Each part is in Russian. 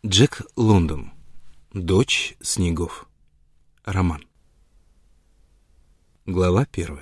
Джек Лондон. Дочь снегов. Роман. Глава 1.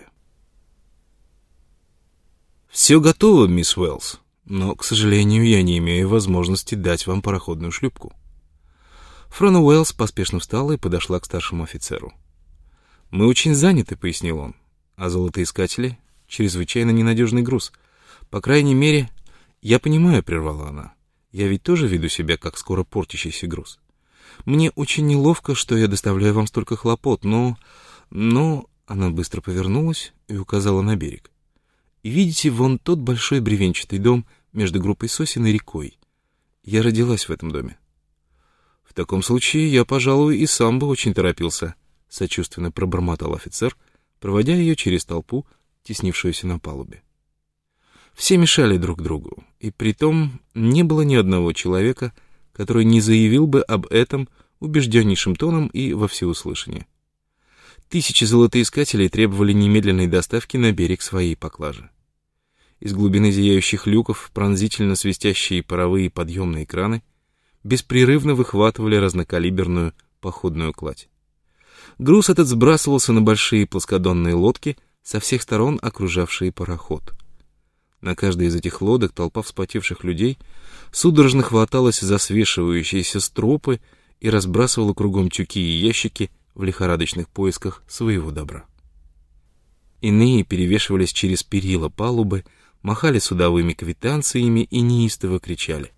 «Все готово, мисс Уэллс, но, к сожалению, я не имею возможности дать вам пароходную шлюпку». Фрона Уэллс поспешно встала и подошла к старшему офицеру. «Мы очень заняты», — пояснил он, — «а золотоискатели — чрезвычайно ненадежный груз. По крайней мере...» «Я понимаю», — прервала она. «Я ведь тоже веду себя, как скоро портящийся груз. Мне очень неловко, что я доставляю вам столько хлопот, но...» Она быстро повернулась и указала на берег. «И видите, вон тот большой бревенчатый дом между группой сосен и рекой. Я родилась в этом доме». «В таком случае я, пожалуй, и сам бы очень торопился», — сочувственно пробормотал офицер, проводя ее через толпу, теснившуюся на палубе. Все мешали друг другу, и притом не было ни одного человека, который не заявил бы об этом убежденнейшим тоном и во всеуслышание. Тысячи золотоискателей требовали немедленной доставки на берег своей поклажи. Из глубины зияющих люков пронзительно свистящие паровые подъемные краны беспрерывно выхватывали разнокалиберную походную кладь. Груз этот сбрасывался на большие плоскодонные лодки, со всех сторон окружавшие пароход. На каждой из этих лодок толпа вспотевших людей судорожно хваталась за свешивающиеся стропы и разбрасывала кругом тюки и ящики в лихорадочных поисках своего добра. Иные перевешивались через перила палубы, махали судовыми квитанциями и неистово кричали.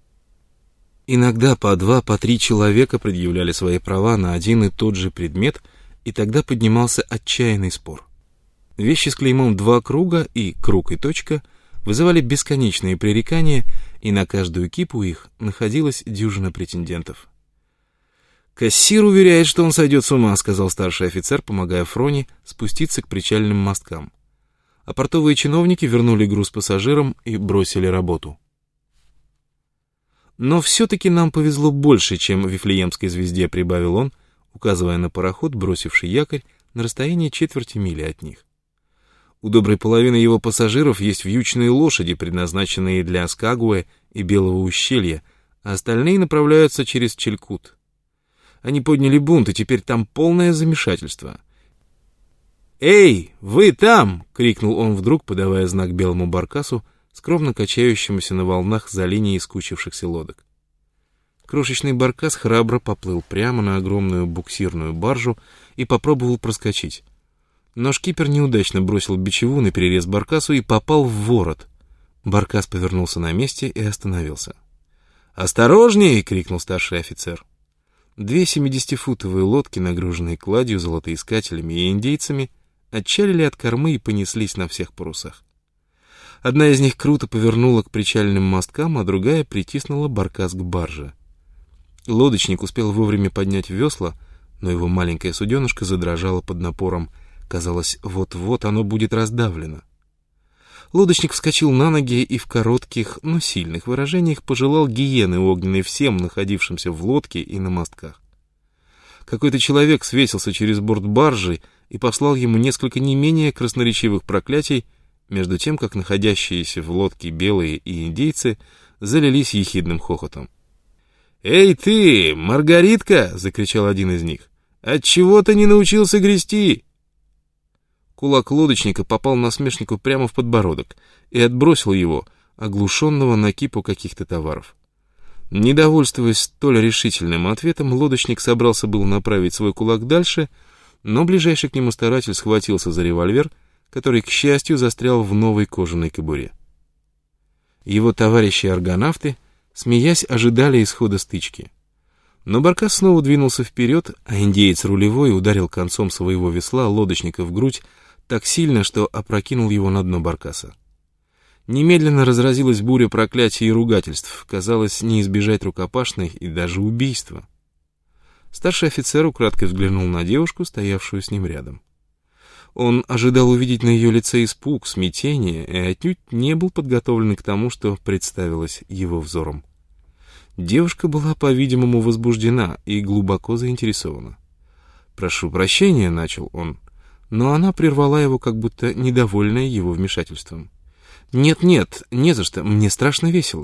Иногда по 2, по 3 человека предъявляли свои права на один и тот же предмет, и тогда поднимался отчаянный спор. Вещи с клеймом 2 круга и круг и точка вызывали бесконечные пререкания, и на каждую кипу их находилась дюжина претендентов. «Кассир уверяет, что он сойдет с ума», — сказал старший офицер, помогая Фроне спуститься к причальным мосткам. А портовые чиновники вернули груз пассажирам и бросили работу. «Но все-таки нам повезло больше, чем Вифлеемской звезде», — прибавил он, указывая на пароход, бросивший якорь на расстоянии четверти мили от них. «У доброй половины его пассажиров есть вьючные лошади, предназначенные для Скагуэ и Белого ущелья, а остальные направляются через Челькут. Они подняли бунт, и теперь там полное замешательство». «Эй, вы там!» — крикнул он вдруг, подавая знак белому баркасу, скромно качающемуся на волнах за линией скучившихся лодок. Крошечный баркас храбро поплыл прямо на огромную буксирную баржу и попробовал проскочить. Но шкипер неудачно бросил бичеву на перерез баркасу и попал в ворот. Баркас повернулся на месте и остановился. «Осторожней!» — крикнул старший офицер. 2 70-футовые лодки, нагруженные кладью, золотоискателями и индейцами, отчалили от кормы и понеслись на всех парусах. Одна из них круто повернула к причальным мосткам, а другая притиснула баркас к барже. Лодочник успел вовремя поднять весла, но его маленькая суденышко задрожало под напором. Казалось, вот-вот оно будет раздавлено. Лодочник вскочил на ноги и в коротких, но сильных выражениях пожелал гиены огненной всем, находившимся в лодке и на мостках. Какой-то человек свесился через борт баржи и послал ему несколько не менее красноречивых проклятий, между тем, как находящиеся в лодке белые и индейцы залились ехидным хохотом. «Эй ты, Маргаритка!» — закричал один из них. «Отчего ты не научился грести?» Кулак лодочника попал насмешнику прямо в подбородок и отбросил его, оглушенного на кипу каких-то товаров. Недовольствуясь столь решительным ответом, лодочник собрался был направить свой кулак дальше, но ближайший к нему старатель схватился за револьвер, который, к счастью, застрял в новой кожаной кобуре. Его товарищи-аргонавты, смеясь, ожидали исхода стычки. Но баркас снова двинулся вперед, а индеец рулевой ударил концом своего весла лодочника в грудь так сильно, что опрокинул его на дно баркаса. Немедленно разразилась буря проклятий и ругательств, казалось, не избежать рукопашной и даже убийства. Старший офицер украдкой взглянул на девушку, стоявшую с ним рядом. Он ожидал увидеть на ее лице испуг, смятение и отнюдь не был подготовлен к тому, что представилось его взором. Девушка была, по-видимому, возбуждена и глубоко заинтересована. «Прошу прощения», — начал он, но она прервала его, как будто недовольная его вмешательством. «Нет-нет, не за что, мне страшно весело.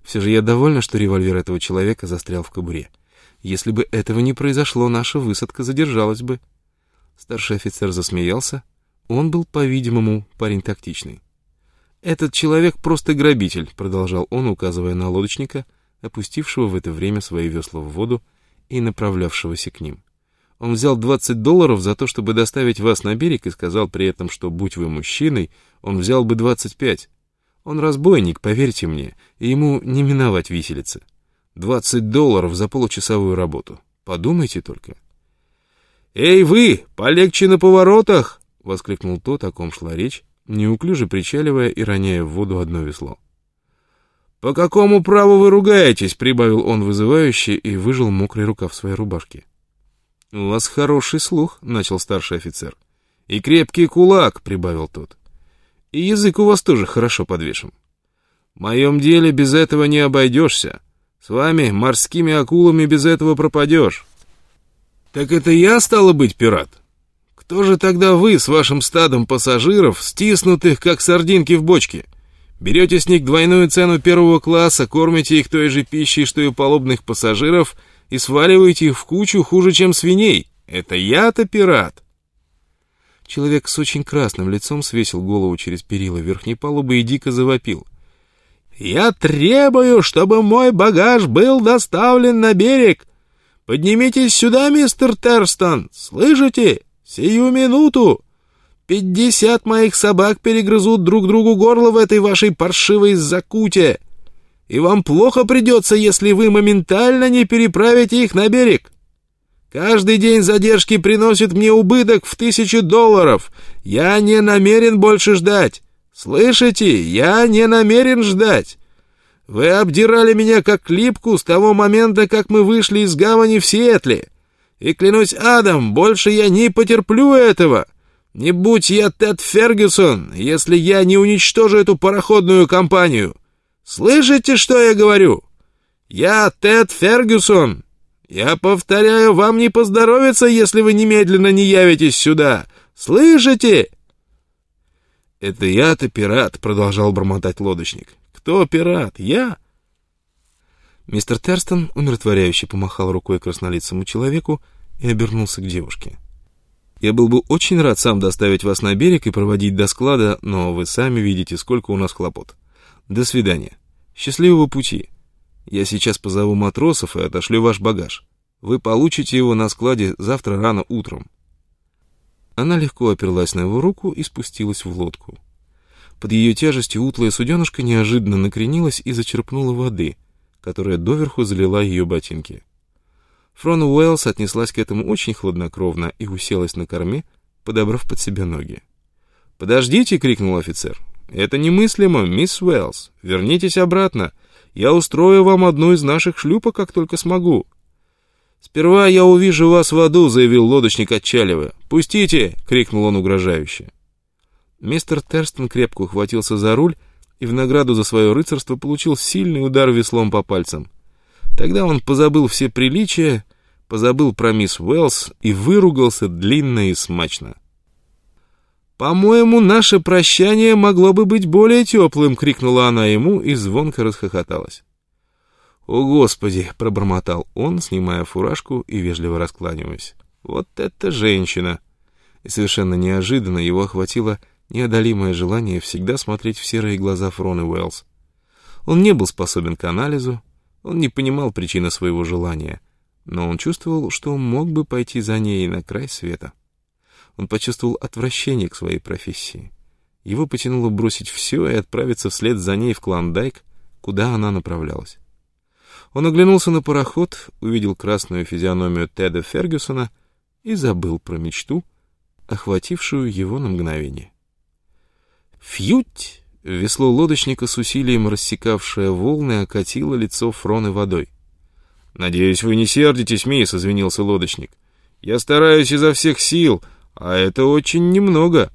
Все же я довольна, что револьвер этого человека застрял в кобуре. Если бы этого не произошло, наша высадка задержалась бы». Старший офицер засмеялся. Он был, по-видимому, парень тактичный. «Этот человек просто грабитель», — продолжал он, указывая на лодочника, опустившего в это время свои весла в воду и направлявшегося к ним. «Он взял $20 за то, чтобы доставить вас на берег, и сказал при этом, что, будь вы мужчиной, он взял бы 25. Он разбойник, поверьте мне, и ему не миновать виселицы. $20 за получасовую работу. Подумайте только». «Эй вы, полегче на поворотах!» — воскликнул тот, о ком шла речь, неуклюже причаливая и роняя в воду одно весло. «По какому праву вы ругаетесь?» — прибавил он вызывающе и выжал мокрый рукав своей рубашки. «У вас хороший слух», — начал старший офицер. «И крепкий кулак», — прибавил тот. «И язык у вас тоже хорошо подвешен. В моем деле без этого не обойдешься. С вами, морскими акулами, без этого пропадешь». «Так это я, стало быть, пират? Кто же тогда вы с вашим стадом пассажиров, стиснутых, как сардинки в бочке? Берете с них двойную цену первого класса, кормите их той же пищей, что и палубных пассажиров, и сваливаете их в кучу хуже, чем свиней. Это я-то пират!» Человек с очень красным лицом свесил голову через перила верхней палубы и дико завопил. «Я требую, чтобы мой багаж был доставлен на берег! Поднимитесь сюда, мистер Терстон! Слышите? Сию минуту! 50 моих собак перегрызут друг другу горло в этой вашей паршивой закуте! И вам плохо придется, если вы моментально не переправите их на берег! Каждый день задержки приносит мне убыток в $1000. Я не намерен больше ждать! Слышите? Я не намерен ждать! Вы обдирали меня как липку с того момента, как мы вышли из гавани в Сиэтле. И клянусь адом, больше я не потерплю этого. Не будь я Тед Фергюсон, если я не уничтожу эту пароходную компанию. Слышите, что я говорю? Я Тед Фергюсон. Я повторяю, вам не поздоровится, если вы немедленно не явитесь сюда. Слышите? «Это я-то пират», — продолжал бормотать лодочник. «Кто пират? Я?» Мистер Терстон умиротворяюще помахал рукой краснолицому человеку и обернулся к девушке. «Я был бы очень рад сам доставить вас на берег и проводить до склада, но вы сами видите, сколько у нас хлопот. До свидания. Счастливого пути. Я сейчас позову матросов и отошлю ваш багаж. Вы получите его на складе завтра рано утром». Она легко оперлась на его руку и спустилась в лодку. Под ее тяжестью утлая суденышка неожиданно накренилась и зачерпнула воды, которая доверху залила ее ботинки. Фрона Уэллс отнеслась к этому очень хладнокровно и уселась на корме, подобрав под себя ноги. «Подождите!» — крикнул офицер. «Это немыслимо, мисс Уэллс. Вернитесь обратно. Я устрою вам одну из наших шлюпок, как только смогу». «Сперва я увижу вас в аду», — заявил лодочник, отчаливая. «Пустите!» — крикнул он угрожающе. Мистер Терстон крепко ухватился за руль и в награду за свое рыцарство получил сильный удар веслом по пальцам. Тогда он позабыл все приличия, позабыл про мисс Уэллс и выругался длинно и смачно. «По-моему, наше прощание могло бы быть более теплым», — крикнула она ему и звонко расхохоталась. «О, Господи!» — пробормотал он, снимая фуражку и вежливо раскланиваясь. «Вот это женщина!» И совершенно неожиданно его охватило неодолимое желание всегда смотреть в серые глаза Фроны Уэллс. Он не был способен к анализу, он не понимал причины своего желания, но он чувствовал, что мог бы пойти за ней на край света. Он почувствовал отвращение к своей профессии. Его потянуло бросить все и отправиться вслед за ней в Клондайк, куда она направлялась. Он оглянулся на пароход, увидел красную физиономию Теда Фергюсона и забыл про мечту, охватившую его на мгновение. «Фьють!» — весло лодочника с усилием рассекавшее волны окатило лицо Фроны водой. «Надеюсь, вы не сердитесь, мисс», — извинился лодочник. «Я стараюсь изо всех сил, а это очень немного».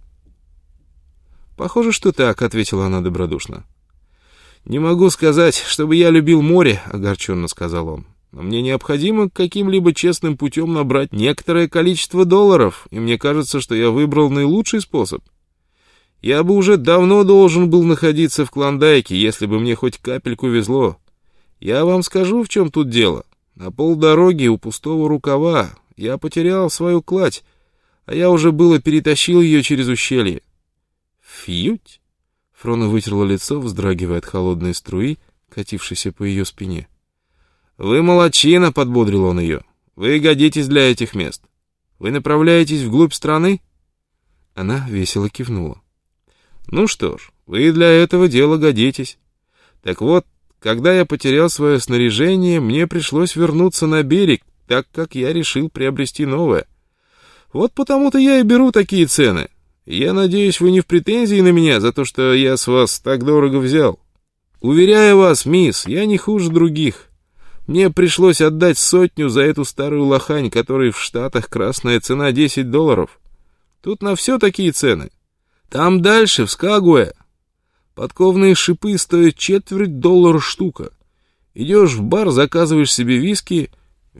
«Похоже, что так», — ответила она добродушно. «Не могу сказать, чтобы я любил море», — огорченно сказал он. «Но мне необходимо каким-либо честным путем набрать некоторое количество долларов, и мне кажется, что я выбрал наилучший способ. Я бы уже давно должен был находиться в Клондайке, если бы мне хоть капельку везло. Я вам скажу, в чем тут дело. На полдороги у пустого рукава я потерял свою кладь, а я уже было перетащил ее через ущелье. Фьють! Фрона вытерла лицо, вздрагивая от холодной струи, катившейся по ее спине. «Вы молодчина!» — подбодрил он ее. «Вы годитесь для этих мест. Вы направляетесь вглубь страны?» Она весело кивнула. «Ну что ж, вы для этого дела годитесь. Так вот, когда я потерял свое снаряжение, мне пришлось вернуться на берег, так как я решил приобрести новое. Вот потому-то я и беру такие цены. Я надеюсь, вы не в претензии на меня за то, что я с вас так дорого взял. Уверяю вас, мисс, я не хуже других. Мне пришлось отдать 100 за эту старую лохань, которой в Штатах красная цена $10. Тут на все такие цены. Там дальше, в Скагуэ, подковные шипы стоят $0,25 штука. Идешь в бар, заказываешь себе виски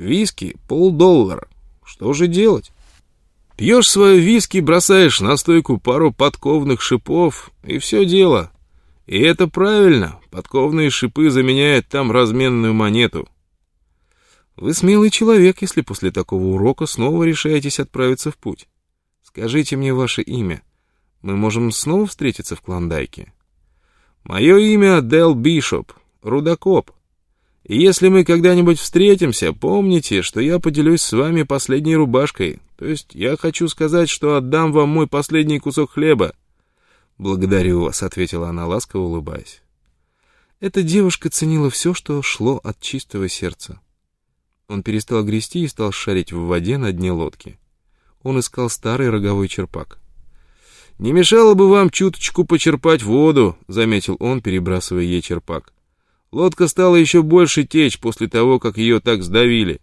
$0,50. Что же делать? Пьешь свое виски, бросаешь на стойку пару подковных шипов, и все дело. И это правильно, подковные шипы заменяют там разменную монету. Вы смелый человек, если после такого урока снова решаетесь отправиться в путь. Скажите мне ваше имя. Мы можем снова встретиться в Клондайке. Мое имя Дэл Бишоп, рудокоп. И если мы когда-нибудь встретимся, помните, что я поделюсь с вами последней рубашкой. То есть я хочу сказать, что отдам вам мой последний кусок хлеба. «Благодарю вас», — ответила она, ласково улыбаясь. Эта девушка ценила все, что шло от чистого сердца. Он перестал грести и стал шарить в воде на дне лодки. Он искал старый роговой черпак. «Не мешало бы вам чуточку почерпать воду», — заметил он, перебрасывая ей черпак. «Лодка стала еще больше течь после того, как ее так сдавили».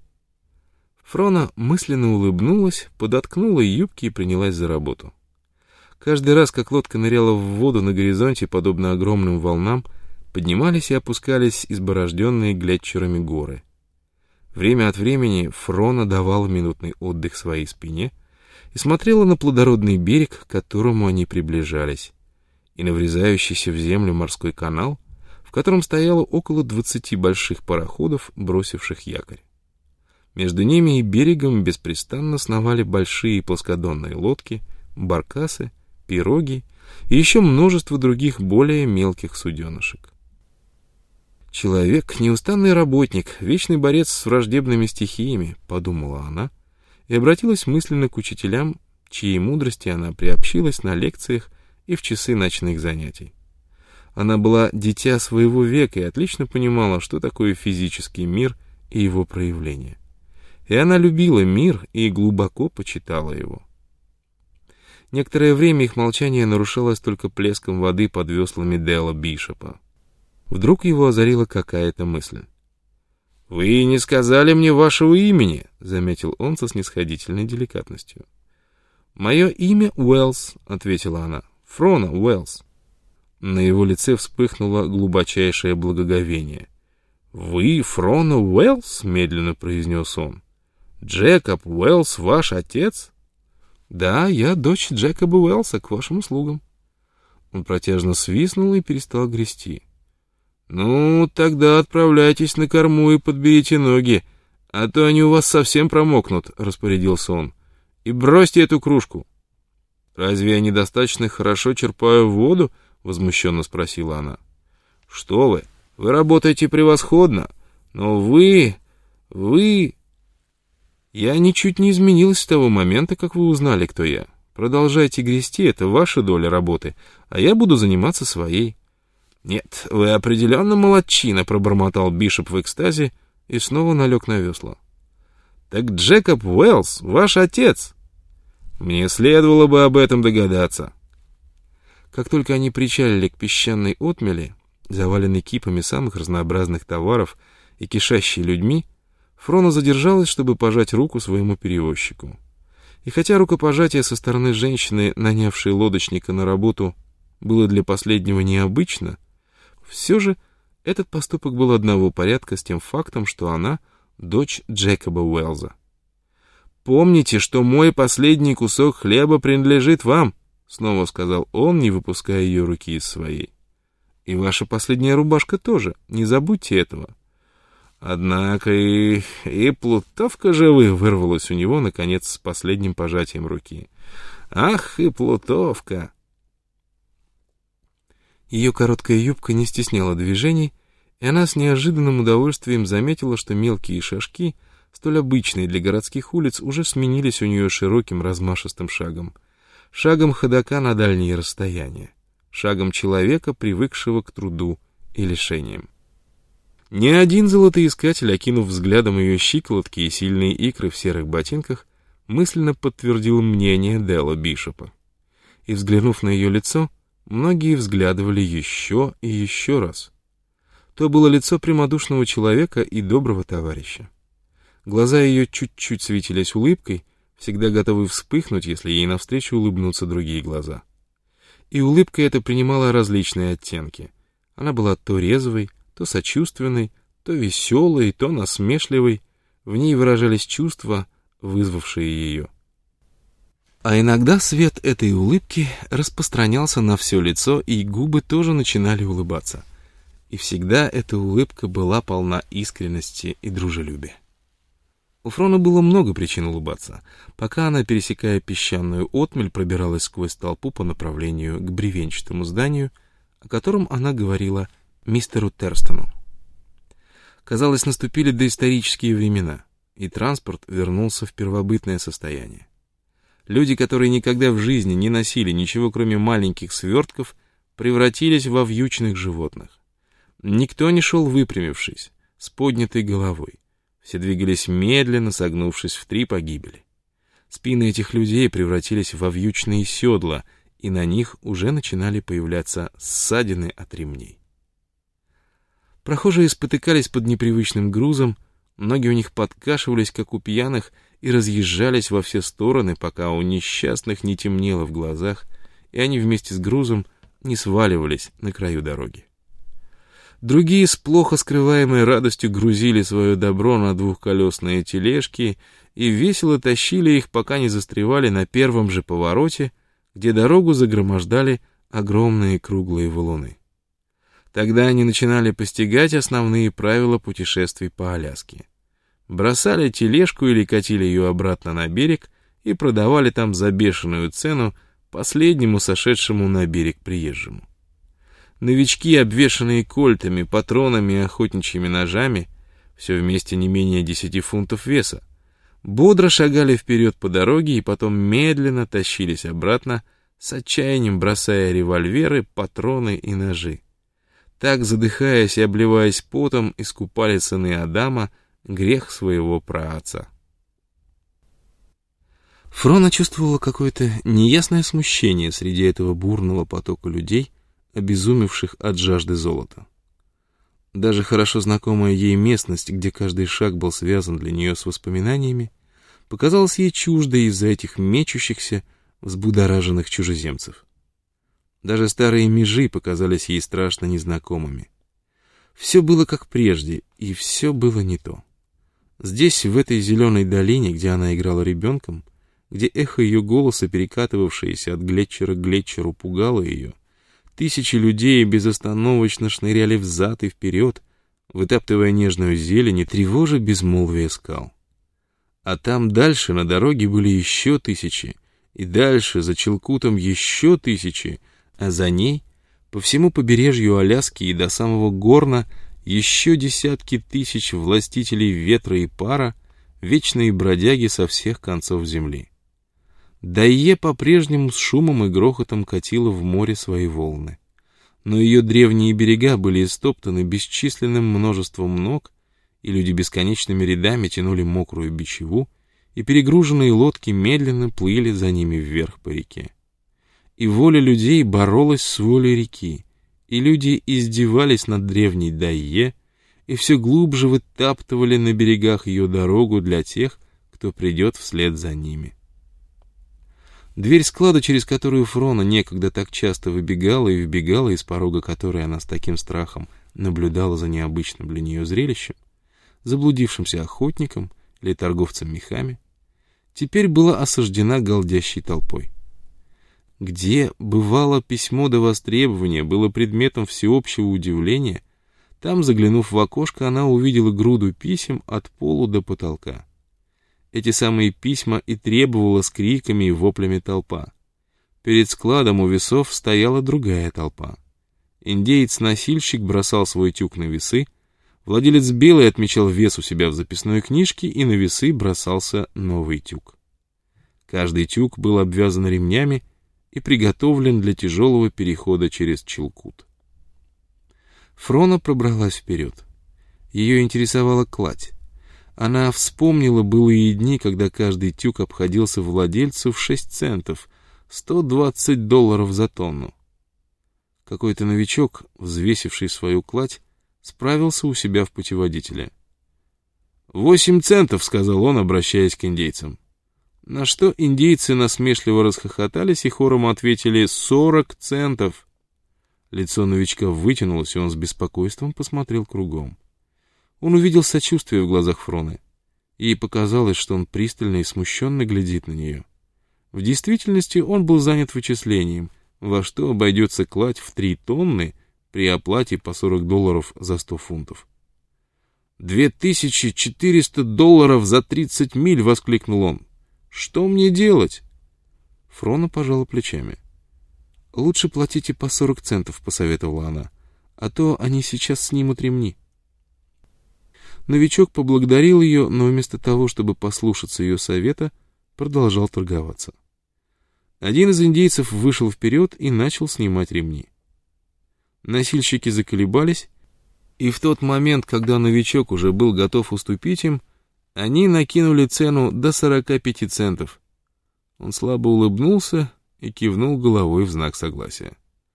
Фрона мысленно улыбнулась, подоткнула юбки и принялась за работу. Каждый раз, как лодка ныряла в воду на горизонте, подобно огромным волнам, поднимались и опускались изборожденные глетчерами горы. Время от времени Фрона давала минутный отдых своей спине и смотрела на плодородный берег, к которому они приближались, и на врезающийся в землю морской канал, в котором стояло около 20 больших пароходов, бросивших якорь. Между ними и берегом беспрестанно сновали большие плоскодонные лодки, баркасы, пироги и еще множество других более мелких суденышек. «Человек — неустанный работник, вечный борец с враждебными стихиями», — подумала она и обратилась мысленно к учителям, чьей мудрости она приобщилась на лекциях и в часы ночных занятий. Она была дитя своего века и отлично понимала, что такое физический мир и его проявления. И она любила мир и глубоко почитала его. Некоторое время их молчание нарушалось только плеском воды под веслами Дэла Бишопа. Вдруг его озарила какая-то мысль. «Вы не сказали мне вашего имени», — заметил он со снисходительной деликатностью. «Мое имя Уэллс», — ответила она. «Фрона Уэллс». На его лице вспыхнуло глубочайшее благоговение. «Вы Фрона Уэллс?» — медленно произнес он. «Джекоб Уэллс ваш отец?» «Да, я дочь Джекоба Уэллса, к вашим услугам». Он протяжно свистнул и перестал грести. «Ну, тогда отправляйтесь на корму и подберите ноги, а то они у вас совсем промокнут», — распорядился он. «И бросьте эту кружку». «Разве я недостаточно хорошо черпаю воду?» — возмущенно спросила она. «Что вы работаете превосходно, но вы... Я ничуть не изменилась с того момента, как вы узнали, кто я. Продолжайте грести, это ваша доля работы, а я буду заниматься своей». «Нет, вы определенно молодчина», — пробормотал Бишоп в экстазе и снова налег на весла. «Так Джекоб Уэллс ваш отец?» «Мне следовало бы об этом догадаться». Как только они причалили к песчаной отмели, заваленной кипами самых разнообразных товаров и кишащей людьми, Фрона задержалась, чтобы пожать руку своему перевозчику. И хотя рукопожатие со стороны женщины, нанявшей лодочника на работу, было для последнего необычно, все же этот поступок был одного порядка с тем фактом, что она дочь Джекоба Уэллза. «Помните, что мой последний кусок хлеба принадлежит вам», — снова сказал он, не выпуская ее руки из своей. «И ваша последняя рубашка тоже, не забудьте этого. Однако и плутовка же вырвалась у него, наконец, с последним пожатием руки. Ах, и плутовка! Ее короткая юбка не стесняла движений, и она с неожиданным удовольствием заметила, что мелкие шажки, столь обычные для городских улиц, уже сменились у нее широким размашистым шагом. Шагом ходока на дальние расстояния. Шагом человека, привыкшего к труду и лишениям. Ни один золотоискатель, окинув взглядом ее щиколотки и сильные икры в серых ботинках, мысленно подтвердил мнение Делла Бишопа. И, взглянув на ее лицо, многие взглядывали еще и еще раз. То было лицо прямодушного человека и доброго товарища. Глаза ее чуть-чуть светились улыбкой, всегда готовы вспыхнуть, если ей навстречу улыбнутся другие глаза. И улыбка эта принимала различные оттенки. Она была то резвой, то сочувственной, то веселой, то насмешливой. В ней выражались чувства, вызвавшие ее. А иногда свет этой улыбки распространялся на все лицо, и губы тоже начинали улыбаться. И всегда эта улыбка была полна искренности и дружелюбия. У Фрона было много причин улыбаться, пока она, пересекая песчаную отмель, пробиралась сквозь толпу по направлению к бревенчатому зданию, о котором она говорила мистеру Терстону. Казалось, наступили доисторические времена, и транспорт вернулся в первобытное состояние. Люди, которые никогда в жизни не носили ничего, кроме маленьких свертков, превратились во вьючных животных. Никто не шел выпрямившись, с поднятой головой. Все двигались медленно, согнувшись в 3 погибели. Спины этих людей превратились во вьючные седла, и на них уже начинали появляться ссадины от ремней. Прохожие спотыкались под непривычным грузом, ноги у них подкашивались, как у пьяных, и разъезжались во все стороны, пока у несчастных не темнело в глазах, и они вместе с грузом не сваливались на краю дороги. Другие с плохо скрываемой радостью грузили свое добро на двухколесные тележки и весело тащили их, пока не застревали на первом же повороте, где дорогу загромождали огромные круглые валуны. Тогда они начинали постигать основные правила путешествий по Аляске. Бросали тележку или катили ее обратно на берег и продавали там за бешеную цену последнему сошедшему на берег приезжему. Новички, обвешанные кольтами, патронами и охотничьими ножами, все вместе не менее 10 фунтов веса, бодро шагали вперед по дороге и потом медленно тащились обратно, с отчаянием бросая револьверы, патроны и ножи. Так, задыхаясь и обливаясь потом, искупали сыны Адама грех своего праотца. Фрона чувствовала какое-то неясное смущение среди этого бурного потока людей, обезумевших от жажды золота. Даже хорошо знакомая ей местность, где каждый шаг был связан для нее с воспоминаниями, показалась ей чуждой из-за этих мечущихся, взбудораженных чужеземцев. Даже старые межи показались ей страшно незнакомыми. Все было как прежде, и все было не то. Здесь, в этой зеленой долине, где она играла ребенком, где эхо ее голоса, перекатывавшееся от глетчера к глетчеру, пугало ее, тысячи людей безостановочно шныряли взад и вперед, вытаптывая нежную зелень и тревожа безмолвие скал. А там дальше на дороге были еще тысячи, и дальше за Чилкутом еще тысячи, а за ней, по всему побережью Аляски и до самого Горна, еще десятки тысяч властителей ветра и пара, вечные бродяги со всех концов земли. Дайе по-прежнему с шумом и грохотом катила в море свои волны. Но ее древние берега были истоптаны бесчисленным множеством ног, и люди бесконечными рядами тянули мокрую бичеву, и перегруженные лодки медленно плыли за ними вверх по реке. И воля людей боролась с волей реки, и люди издевались над древней Дайе, и все глубже вытаптывали на берегах ее дорогу для тех, кто придет вслед за ними. Дверь склада, через которую Фрона некогда так часто выбегала и вбегала, из порога которой она с таким страхом наблюдала за необычным для нее зрелищем, заблудившимся охотником или торговцем мехами, теперь была осаждена галдящей толпой. Где, бывало, письмо до востребования было предметом всеобщего удивления, Там, заглянув в окошко, она увидела груду писем от пола до потолка. Эти самые письма и требовала с криками и воплями толпа. Перед складом у весов стояла другая толпа. Индеец-носильщик бросал свой тюк на весы, владелец белый отмечал вес у себя в записной книжке, и на весы бросался новый тюк. Каждый тюк был обвязан ремнями и приготовлен для тяжелого перехода через Чилкут. Фрона пробралась вперед. Ее интересовала кладь. Она вспомнила былые дни, когда каждый тюк обходился владельцу в 6 центов, $120 за тонну. Какой-то новичок, взвесивший свою кладь, справился у себя в путеводителе. 8 центов, сказал он, обращаясь к индейцам. На что индейцы насмешливо расхохотались и хором ответили 40 центов. Лицо новичка вытянулось, и он с беспокойством посмотрел кругом. Он увидел сочувствие в глазах Фроны. Ей показалось, что он пристально и смущенно глядит на нее. В действительности он был занят вычислением, во что обойдется кладь в 3 тонны при оплате по $40 за 100 фунтов. $2400 за 30 миль! — воскликнул он. Что мне делать? Фрона пожала плечами. Лучше платите по 40 центов, — посоветовала она, — а то они сейчас снимут ремни. Новичок поблагодарил ее, но вместо того, чтобы послушаться ее совета, продолжал торговаться. Один из индейцев вышел вперед и начал снимать ремни. Носильщики заколебались, и в тот момент, когда новичок уже был готов уступить им, они накинули цену до 45 центов. Он слабо улыбнулся и кивнул головой в знак согласия.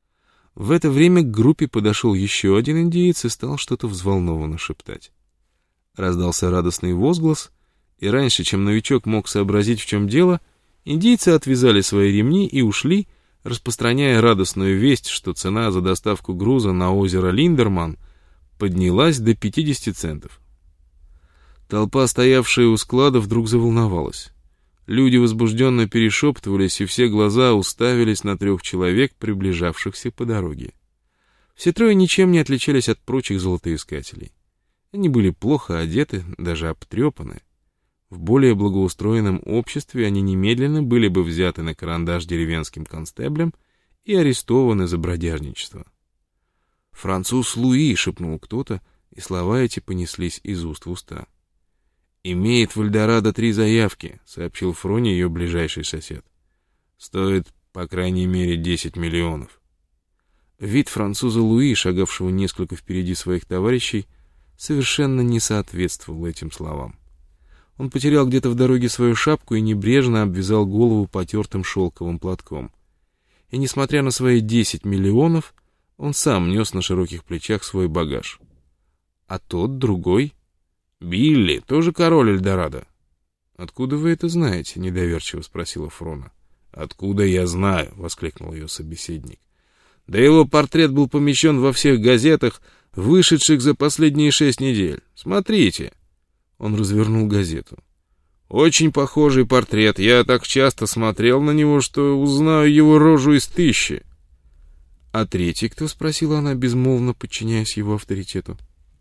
В это время к группе подошел еще один индеец и стал что-то взволнованно шептать. Раздался радостный возглас, и раньше, чем новичок мог сообразить, в чем дело, индейцы отвязали свои ремни и ушли, распространяя радостную весть, что цена за доставку груза на озеро Линдерман поднялась до 50 центов. Толпа, стоявшая у склада, вдруг заволновалась. Люди возбужденно перешептывались, и все глаза уставились на 3 человек, приближавшихся по дороге. Все 3 ничем не отличались от прочих золотоискателей. Они были плохо одеты, даже обтрепаны. В более благоустроенном обществе они немедленно были бы взяты на карандаш деревенским констеблем и арестованы за бродяжничество. «Француз Луи!» — шепнул кто-то, и слова эти понеслись из уст в уста. «Имеет в Эльдорадо 3 заявки», — сообщил Фроне ее ближайший сосед. «Стоит, по крайней мере, 10 миллионов». Вид француза Луи, шагавшего несколько впереди своих товарищей, совершенно не соответствовал этим словам. Он потерял где-то в дороге свою шапку и небрежно обвязал голову потертым шелковым платком. И, несмотря на свои 10 миллионов, он сам нес на широких плечах свой багаж. А тот, другой, Билли, тоже король Эльдорадо. «Откуда вы это знаете?» — недоверчиво спросила Фрона. «Откуда я знаю?» — воскликнул ее собеседник. «Да его портрет был помещен во всех газетах, вышедших за последние 6 недель. Смотрите!» Он развернул газету. «Очень похожий портрет. Я так часто смотрел на него, что узнаю его рожу из 1000. «А третий кто?» — спросила она, безмолвно подчиняясь его авторитету.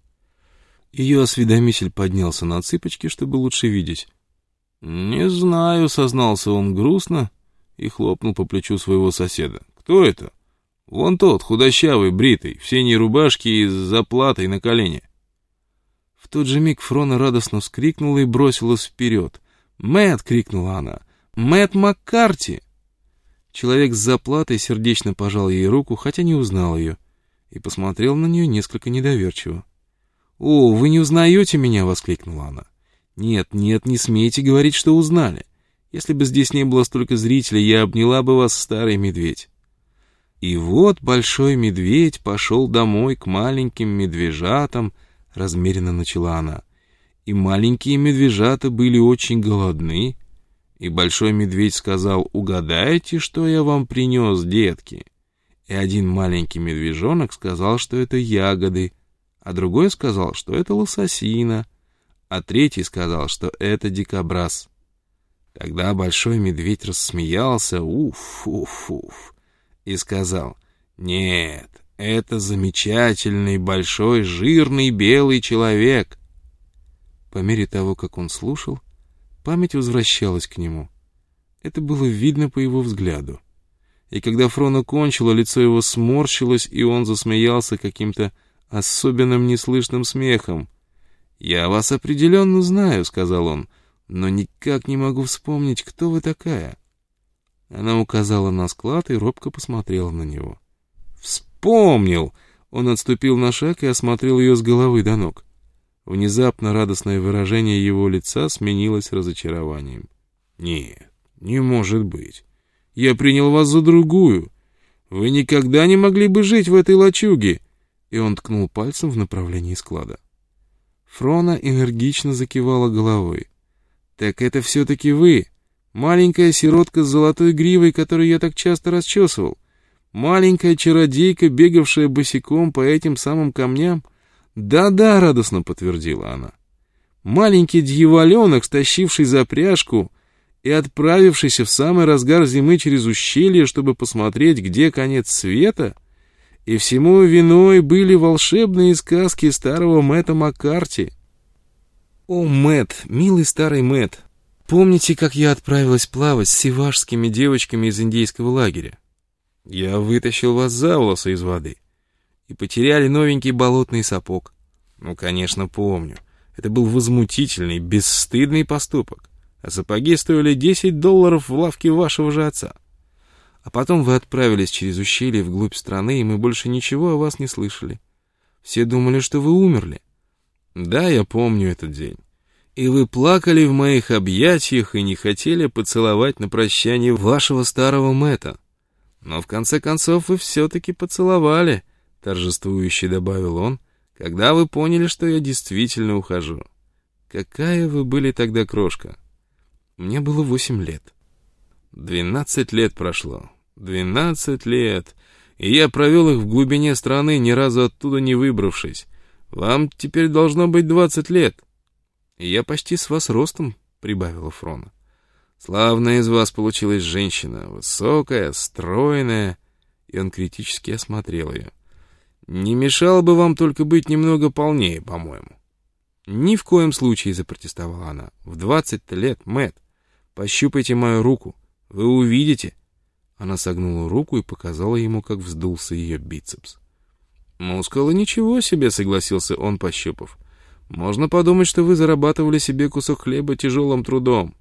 Ее осведомитель поднялся на цыпочки, чтобы лучше видеть. «Не знаю», — сознался он грустно и хлопнул по плечу своего соседа. «Кто это?» «Вон тот, худощавый, бритый, в синей рубашке и с заплатой на колене». В тот же миг Фрона радостно вскрикнула и бросилась вперед. «Мэтт!» — крикнула она. «Мэтт Маккарти!» Человек с заплатой сердечно пожал ей руку, хотя не узнал ее, и посмотрел на нее несколько недоверчиво. «О, вы не узнаете меня?» — воскликнула она. «Нет, нет, не смейте говорить, что узнали. Если бы здесь не было столько зрителей, я обняла бы вас, старый медведь». И вот большой медведь пошел домой к маленьким медвежатам, размеренно начала она. И маленькие медвежата были очень голодны. И большой медведь сказал: «Угадайте, что я вам принес, детки?» И один маленький медвежонок сказал, что это ягоды, а другой сказал, что это лососина, а третий сказал, что это дикобраз. Тогда большой медведь рассмеялся, уф, и сказал: «Нет, Это замечательный, большой, жирный, белый человек. По мере того, как он слушал, память возвращалась к нему. Это было видно по его взгляду. И когда Фрона кончила, лицо его сморщилось, и он засмеялся каким-то особенным неслышным смехом. «Я вас определенно знаю», — сказал он, — «но никак не могу вспомнить, кто вы такая». Она указала на склад и робко посмотрела на него. «Вспомнил!» Он отступил на шаг и осмотрел ее с головы до ног. Внезапно радостное выражение его лица сменилось разочарованием. «Нет, не может быть. Я принял вас за другую. Вы никогда не могли бы жить в этой лачуге!» И он ткнул пальцем в направлении склада. Фрона энергично закивала головой. «Так это все-таки вы, маленькая сиротка с золотой гривой, которую я так часто расчесывал. Маленькая чародейка, бегавшая босиком по этим самым камням?» «Да-да», — радостно подтвердила она. «Маленький дьяволенок, стащивший запряжку и отправившийся в самый разгар зимы через ущелье, чтобы посмотреть, где конец света? И всему виной были волшебные сказки старого Мэтта Маккарти». «О, Мэтт, милый старый Мэтт, помните, как я отправилась плавать с сивашскими девочками из индейского лагеря? Я вытащил вас за волосы из воды и потеряли новенький болотный сапог. Ну, конечно, помню. Это был возмутительный, бесстыдный поступок. А сапоги стоили $10 в лавке вашего же отца. А потом вы отправились через ущелье вглубь страны, и мы больше ничего о вас не слышали. Все думали, что вы умерли. Да, я помню этот день. И вы плакали в моих объятиях и не хотели поцеловать на прощание вашего старого Мэтта. Но в конце концов вы все-таки поцеловали, торжествующе добавил он, когда вы поняли, что я действительно ухожу. Какая вы были тогда крошка? Мне было 8 лет. 12 лет прошло. 12 лет. И я провел их в глубине страны, ни разу оттуда не выбравшись. Вам теперь должно быть 20 лет. И я почти с вас ростом, прибавила Фрона. Славная из вас получилась женщина, высокая, стройная. И он критически осмотрел ее. Не мешало бы вам только быть немного полнее, по-моему. Ни в коем случае, запротестовала она. В 20 лет, Мэтт, пощупайте мою руку, вы увидите. Она согнула руку и показала ему, как вздулся ее бицепс. «Мускулы ничего себе», — согласился он, пощупав. «Можно подумать, что вы зарабатывали себе кусок хлеба тяжелым трудом».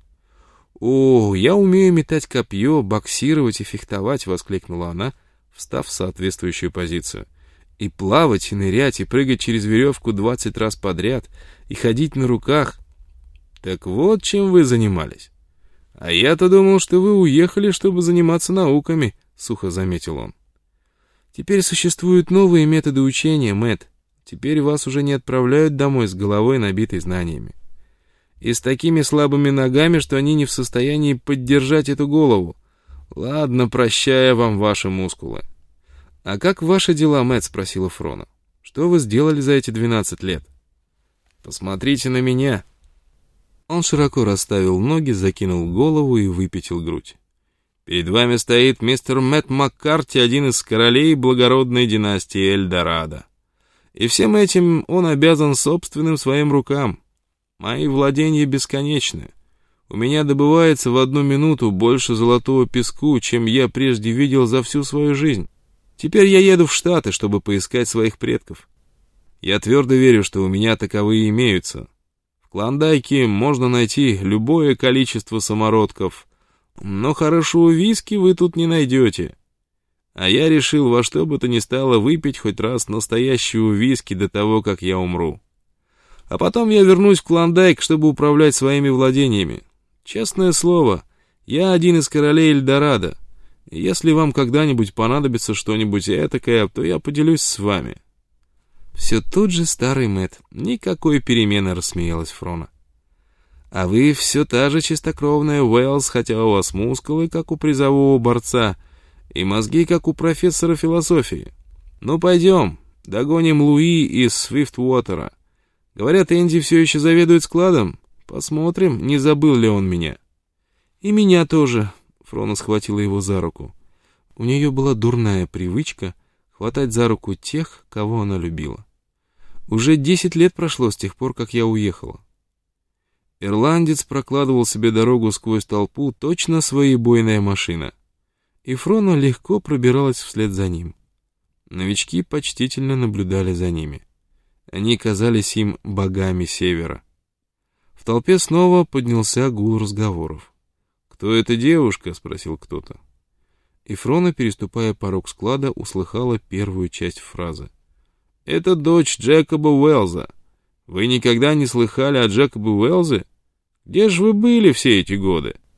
«О, я умею метать копье, боксировать и фехтовать», — воскликнула она, встав в соответствующую позицию. «И плавать, и нырять, и прыгать через веревку 20 раз подряд, и ходить на руках. Так вот, чем вы занимались». «А я-то думал, что вы уехали, чтобы заниматься науками», — сухо заметил он. «Теперь существуют новые методы учения, Мэтт. Теперь вас уже не отправляют домой с головой, набитой знаниями. И с такими слабыми ногами, что они не в состоянии поддержать эту голову. Ладно, прощаю вам ваши мускулы». «А как ваши дела, Мэтт?» — спросила Фрона. «Что вы сделали за эти 12 лет?» «Посмотрите на меня». Он широко расставил ноги, закинул голову и выпятил грудь. «Перед вами стоит мистер Мэтт Маккарти, один из королей благородной династии Эльдорадо. И всем этим он обязан собственным своим рукам. Мои владения бесконечны. У меня добывается в 1 минуту больше золотого песку, чем я прежде видел за всю свою жизнь. Теперь я еду в Штаты, чтобы поискать своих предков. Я твердо верю, что у меня таковые имеются. В Клондайке можно найти любое количество самородков, но хорошего виски вы тут не найдете. А я решил во что бы то ни стало выпить хоть раз настоящего виски до того, как я умру. А потом я вернусь в Клондайк, чтобы управлять своими владениями. Честное слово, я один из королей Эльдорадо. И если вам когда-нибудь понадобится что-нибудь этакое, то я поделюсь с вами». «Все тот же старый Мэтт. Никакой перемены», — рассмеялась Фрона. «А вы все та же чистокровная Уэллс, хотя у вас мускулы, как у призового борца, и мозги, как у профессора философии. Ну, пойдем, догоним Луи из Свифтвотера. Говорят, Энди все еще заведует складом. Посмотрим, не забыл ли он меня». «И меня тоже», — Фрона схватила его за руку. У нее была дурная привычка хватать за руку тех, кого она любила. Уже 10 лет прошло с тех пор, как я уехала. Ирландец прокладывал себе дорогу сквозь толпу, точно своебойная машина. И Фрона легко пробиралась вслед за ним. Новички почтительно наблюдали за ними. Они казались им богами севера. В толпе снова поднялся гул разговоров. «Кто эта девушка?» — спросил кто-то. И Фрона, переступая порог склада, услыхала первую часть фразы. «Это дочь Джекоба Уэллза. Вы никогда не слыхали о Джекобе Уэллзе? Где же вы были все эти годы?»